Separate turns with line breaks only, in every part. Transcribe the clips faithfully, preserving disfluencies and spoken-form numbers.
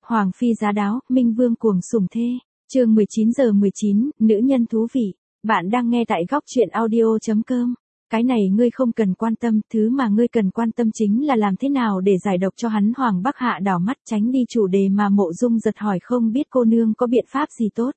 Hoàng phi giá đáo, Minh Vương cuồng sủng thê. Chương mười chín giờ mười chín, nữ nhân thú vị. Bạn đang nghe tại góc truyện audio chấm com. Cái này ngươi không cần quan tâm, thứ mà ngươi cần quan tâm chính là làm thế nào để giải độc cho hắn. Hoàng Bắc Hạ đảo mắt tránh đi chủ đề mà Mộ Dung Giật hỏi, không biết cô nương có biện pháp gì tốt.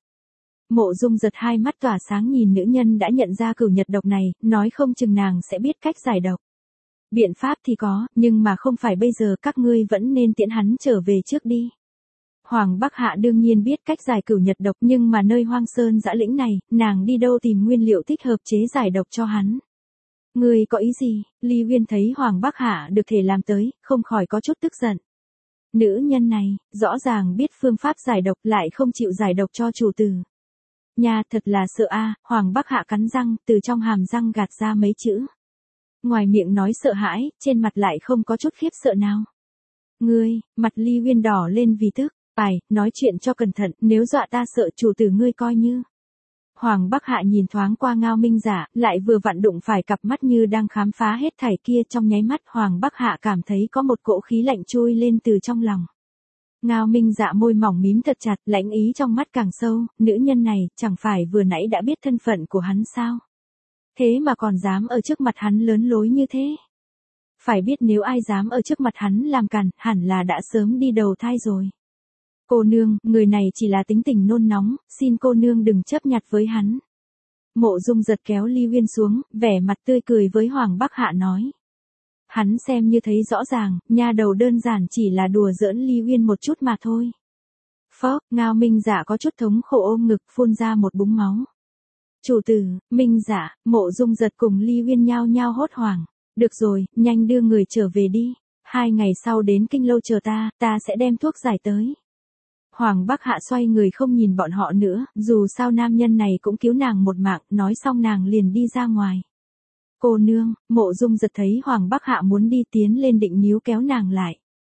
Mộ Dung Giật hai mắt tỏa sáng nhìn nữ nhân đã nhận ra cửu nhật độc này, nói không chừng nàng sẽ biết cách giải độc. Biện pháp thì có, nhưng mà không phải bây giờ, các ngươi vẫn nên tiễn hắn trở về trước đi. Hoàng Bắc Hạ đương nhiên biết cách giải cửu nhật độc, nhưng mà nơi hoang sơn dã lĩnh này, nàng đi đâu tìm nguyên liệu thích hợp chế giải độc cho hắn. Ngươi có ý gì? Ly Uyên thấy Hoàng Bắc Hạ được thể làm tới, không khỏi có chút tức giận. Nữ nhân này, rõ ràng biết phương pháp giải độc lại không chịu giải độc cho chủ tử. Nha, thật là sợ a. Hoàng Bắc Hạ cắn răng, từ trong hàm răng gạt ra mấy chữ. Ngoài miệng nói sợ hãi, trên mặt lại không có chút khiếp sợ nào. Ngươi, mặt Ly Uyên đỏ lên vì tức. Bài, nói chuyện cho cẩn thận, nếu dọa ta sợ chủ tử ngươi coi như. Hoàng Bắc Hạ nhìn thoáng qua Ngao Minh Dạ, lại vừa vặn đụng phải cặp mắt như đang khám phá hết thảy kia, trong nháy mắt Hoàng Bắc Hạ cảm thấy có một cỗ khí lạnh trôi lên từ trong lòng. Ngao Minh Dạ môi mỏng mím thật chặt, lãnh ý trong mắt càng sâu, nữ nhân này, chẳng phải vừa nãy đã biết thân phận của hắn sao? Thế mà còn dám ở trước mặt hắn lớn lối như thế? Phải biết nếu ai dám ở trước mặt hắn làm càn, hẳn là đã sớm đi đầu thai rồi. Cô nương, người này chỉ là tính tình nôn nóng, xin cô nương đừng chấp nhặt với hắn. Mộ Dung Giật kéo Ly Uyên xuống, vẻ mặt tươi cười với Hoàng Bắc Hạ nói. Hắn xem như thấy rõ ràng, nha đầu đơn giản chỉ là đùa giỡn Ly Uyên một chút mà thôi. Phó, Ngao Minh Dạ có chút thống khổ ôm ngực, phun ra một búng máu. Chủ tử, Minh Dạ, Mộ Dung Giật cùng Ly Uyên nhao nhao hốt hoảng. Được rồi, nhanh đưa người trở về đi. Hai ngày sau đến Kinh Lâu chờ ta, ta sẽ đem thuốc giải tới. Hoàng Bắc Hạ xoay người không nhìn bọn họ nữa, dù sao nam nhân này cũng cứu nàng một mạng, nói xong nàng liền đi ra ngoài. Cô nương, Mộ Dung Giật thấy Hoàng Bắc Hạ muốn đi tiến lên định níu kéo nàng lại.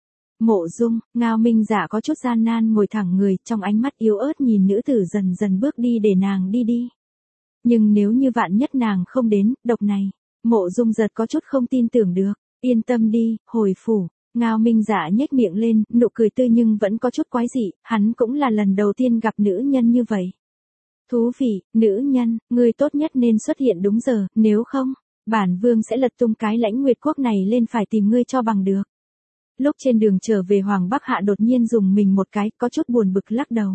Mộ Dung, Ngao Minh Dạ có chút gian nan ngồi thẳng người, trong ánh mắt yếu ớt nhìn nữ tử dần dần bước đi để nàng đi đi. Nhưng nếu như vạn nhất nàng không đến, độc này, Mộ Dung Giật có chút không tin tưởng được, yên tâm đi, hồi phủ. Ngao Minh Dạ nhếch miệng lên, nụ cười tươi nhưng vẫn có chút quái dị, hắn cũng là lần đầu tiên gặp nữ nhân như vậy. Thú vị, nữ nhân, ngươi tốt nhất nên xuất hiện đúng giờ, nếu không, bản vương sẽ lật tung cái Lãnh Nguyệt Quốc này lên phải tìm ngươi cho bằng được. Lúc trên đường trở về Hoàng Bắc Hạ đột nhiên dùng mình một cái, có chút buồn bực lắc đầu.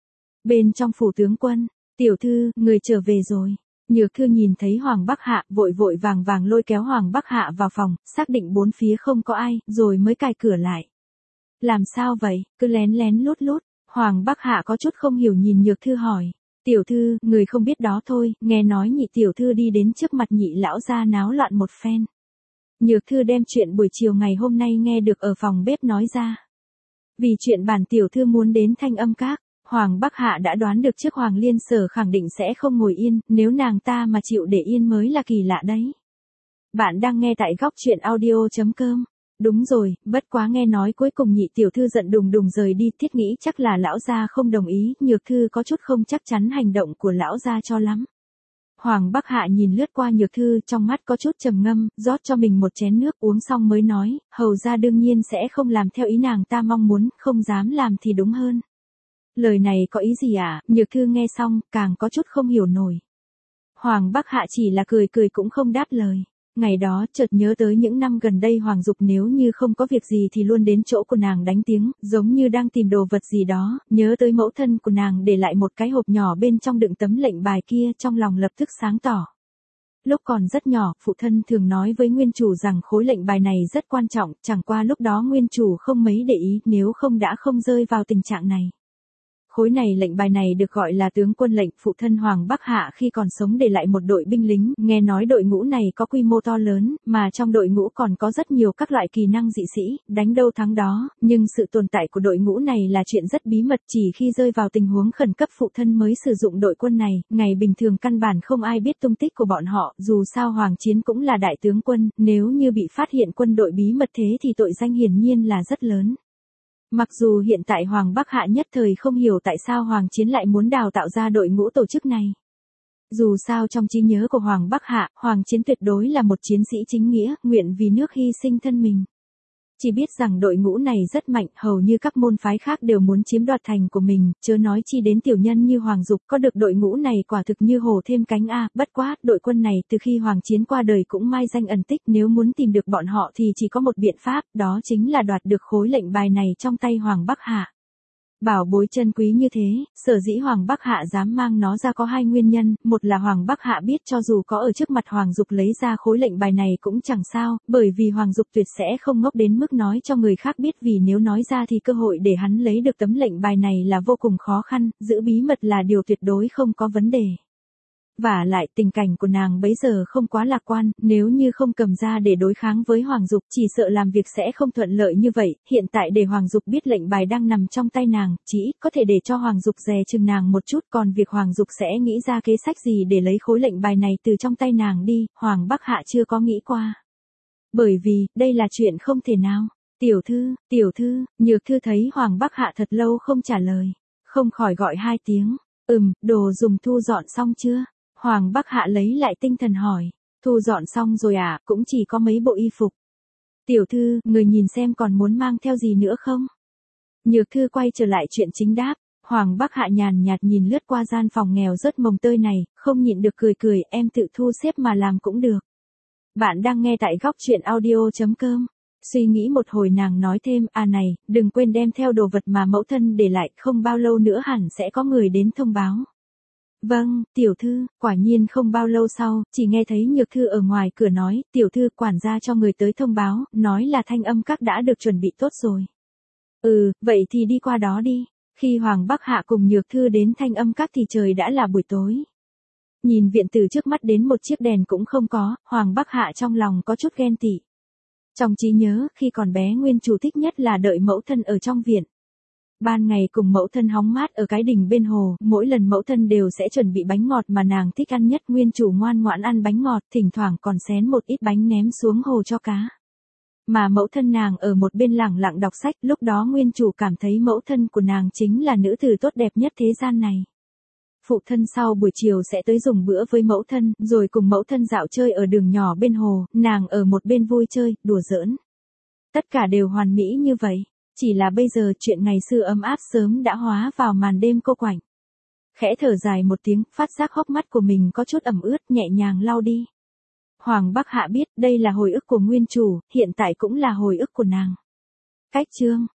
Bên trong phủ tướng quân, tiểu thư, người trở về rồi. Nhược Thư nhìn thấy Hoàng Bắc Hạ, vội vội vàng vàng lôi kéo Hoàng Bắc Hạ vào phòng, xác định bốn phía không có ai, rồi mới cài cửa lại. Làm sao vậy, cứ lén lén lút lút, Hoàng Bắc Hạ có chút không hiểu nhìn Nhược Thư hỏi. Tiểu thư, người không biết đó thôi, nghe nói nhị tiểu thư đi đến trước mặt nhị lão gia náo loạn một phen. Nhược Thư đem chuyện buổi chiều ngày hôm nay nghe được ở phòng bếp nói ra. Vì chuyện bản tiểu thư muốn đến Thanh Âm Các. Hoàng Bắc Hạ đã đoán được trước Hoàng Liên Sở khẳng định sẽ không ngồi yên, nếu nàng ta mà chịu để yên mới là kỳ lạ đấy. Bạn đang nghe tại góc truyện audio chấm com. Đúng rồi, bất quá nghe nói cuối cùng nhị tiểu thư giận đùng đùng rời đi, thiết nghĩ chắc là lão gia không đồng ý, Nhược Thư có chút không chắc chắn hành động của lão gia cho lắm. Hoàng Bắc Hạ nhìn lướt qua Nhược Thư, trong mắt có chút trầm ngâm, rót cho mình một chén nước uống xong mới nói, hầu gia đương nhiên sẽ không làm theo ý nàng ta mong muốn, không dám làm thì đúng hơn. Lời này có ý gì à? Nhược Thư nghe xong, càng có chút không hiểu nổi. Hoàng Bắc Hạ chỉ là cười cười cũng không đáp lời. Ngày đó, chợt nhớ tới những năm gần đây Hoàng Dục nếu như không có việc gì thì luôn đến chỗ của nàng đánh tiếng, giống như đang tìm đồ vật gì đó, nhớ tới mẫu thân của nàng để lại một cái hộp nhỏ bên trong đựng tấm lệnh bài kia, trong lòng lập tức sáng tỏ. Lúc còn rất nhỏ, phụ thân thường nói với nguyên chủ rằng khối lệnh bài này rất quan trọng, chẳng qua lúc đó nguyên chủ không mấy để ý, nếu không đã không rơi vào tình trạng này. Khối này lệnh bài này được gọi là tướng quân lệnh, phụ thân Hoàng Bắc Hạ khi còn sống để lại một đội binh lính, nghe nói đội ngũ này có quy mô to lớn, mà trong đội ngũ còn có rất nhiều các loại kỳ năng dị sĩ, đánh đâu thắng đó, nhưng sự tồn tại của đội ngũ này là chuyện rất bí mật, chỉ khi rơi vào tình huống khẩn cấp phụ thân mới sử dụng đội quân này, ngày bình thường căn bản không ai biết tung tích của bọn họ, dù sao Hoàng Chiến cũng là đại tướng quân, nếu như bị phát hiện quân đội bí mật thế thì tội danh hiển nhiên là rất lớn. Mặc dù hiện tại Hoàng Bắc Hạ nhất thời không hiểu tại sao Hoàng Chiến lại muốn đào tạo ra đội ngũ tổ chức này. Dù sao trong trí nhớ của Hoàng Bắc Hạ, Hoàng Chiến tuyệt đối là một chiến sĩ chính nghĩa, nguyện vì nước hy sinh thân mình. Chỉ biết rằng đội ngũ này rất mạnh, hầu như các môn phái khác đều muốn chiếm đoạt thành của mình, chớ nói chi đến tiểu nhân như Hoàng Dục, có được đội ngũ này quả thực như hổ thêm cánh a, bất quá, đội quân này từ khi Hoàng Chiến qua đời cũng mai danh ẩn tích, nếu muốn tìm được bọn họ thì chỉ có một biện pháp, đó chính là đoạt được khối lệnh bài này trong tay Hoàng Bắc Hạ. Bảo bối chân quý như thế, sở dĩ Hoàng Bắc Hạ dám mang nó ra có hai nguyên nhân, một là Hoàng Bắc Hạ biết cho dù có ở trước mặt Hoàng Dục lấy ra khối lệnh bài này cũng chẳng sao, bởi vì Hoàng Dục tuyệt sẽ không ngốc đến mức nói cho người khác biết, vì nếu nói ra thì cơ hội để hắn lấy được tấm lệnh bài này là vô cùng khó khăn, giữ bí mật là điều tuyệt đối không có vấn đề. Vả lại tình cảnh của nàng bấy giờ không quá lạc quan, nếu như không cầm ra để đối kháng với Hoàng Dục chỉ sợ làm việc sẽ không thuận lợi như vậy, hiện tại để Hoàng Dục biết lệnh bài đang nằm trong tay nàng, chỉ có thể để cho Hoàng Dục dè chừng nàng một chút, còn việc Hoàng Dục sẽ nghĩ ra kế sách gì để lấy khối lệnh bài này từ trong tay nàng đi, Hoàng Bắc Hạ chưa có nghĩ qua. Bởi vì, đây là chuyện không thể nào. Tiểu thư, tiểu thư, Nhược Thư thấy Hoàng Bắc Hạ thật lâu không trả lời, không khỏi gọi hai tiếng, ừm, đồ dùng thu dọn xong chưa? Hoàng Bắc Hạ lấy lại tinh thần hỏi, thu dọn xong rồi à, cũng chỉ có mấy bộ y phục. Tiểu thư, người nhìn xem còn muốn mang theo gì nữa không? Nhược Thư quay trở lại chuyện chính đáp, Hoàng Bắc Hạ nhàn nhạt nhìn lướt qua gian phòng nghèo rất mồng tơi này, không nhịn được cười cười, em tự thu xếp mà làm cũng được. Bạn đang nghe tại góc chuyện audio chấm com. Suy nghĩ một hồi nàng nói thêm, à này, đừng quên đem theo đồ vật mà mẫu thân để lại, không bao lâu nữa hẳn sẽ có người đến thông báo. Vâng, tiểu thư, quả nhiên không bao lâu sau, chỉ nghe thấy Nhược Thư ở ngoài cửa nói, tiểu thư quản gia cho người tới thông báo, nói là Thanh Âm Các đã được chuẩn bị tốt rồi. Ừ, vậy thì đi qua đó đi. Khi Hoàng Bắc Hạ cùng Nhược Thư đến Thanh Âm Các thì trời đã là buổi tối. Nhìn viện tử trước mắt đến một chiếc đèn cũng không có, Hoàng Bắc Hạ trong lòng có chút ghen tị. Trong trí nhớ, khi còn bé nguyên chủ thích nhất là đợi mẫu thân ở trong viện. Ban ngày cùng mẫu thân hóng mát ở cái đình bên hồ, mỗi lần mẫu thân đều sẽ chuẩn bị bánh ngọt mà nàng thích ăn nhất, nguyên chủ ngoan ngoãn ăn bánh ngọt, thỉnh thoảng còn xén một ít bánh ném xuống hồ cho cá. Mà mẫu thân nàng ở một bên lẳng lặng đọc sách, lúc đó nguyên chủ cảm thấy mẫu thân của nàng chính là nữ tử tốt đẹp nhất thế gian này. Phụ thân sau buổi chiều sẽ tới dùng bữa với mẫu thân, rồi cùng mẫu thân dạo chơi ở đường nhỏ bên hồ, nàng ở một bên vui chơi, đùa giỡn. Tất cả đều hoàn mỹ như vậy. Chỉ là bây giờ chuyện ngày xưa ấm áp sớm đã hóa vào màn đêm cô quạnh. Khẽ thở dài một tiếng, phát giác hốc mắt của mình có chút ẩm ướt, nhẹ nhàng lau đi. Hoàng Bắc Hạ biết đây là hồi ức của nguyên chủ, hiện tại cũng là hồi ức của nàng. Cách chương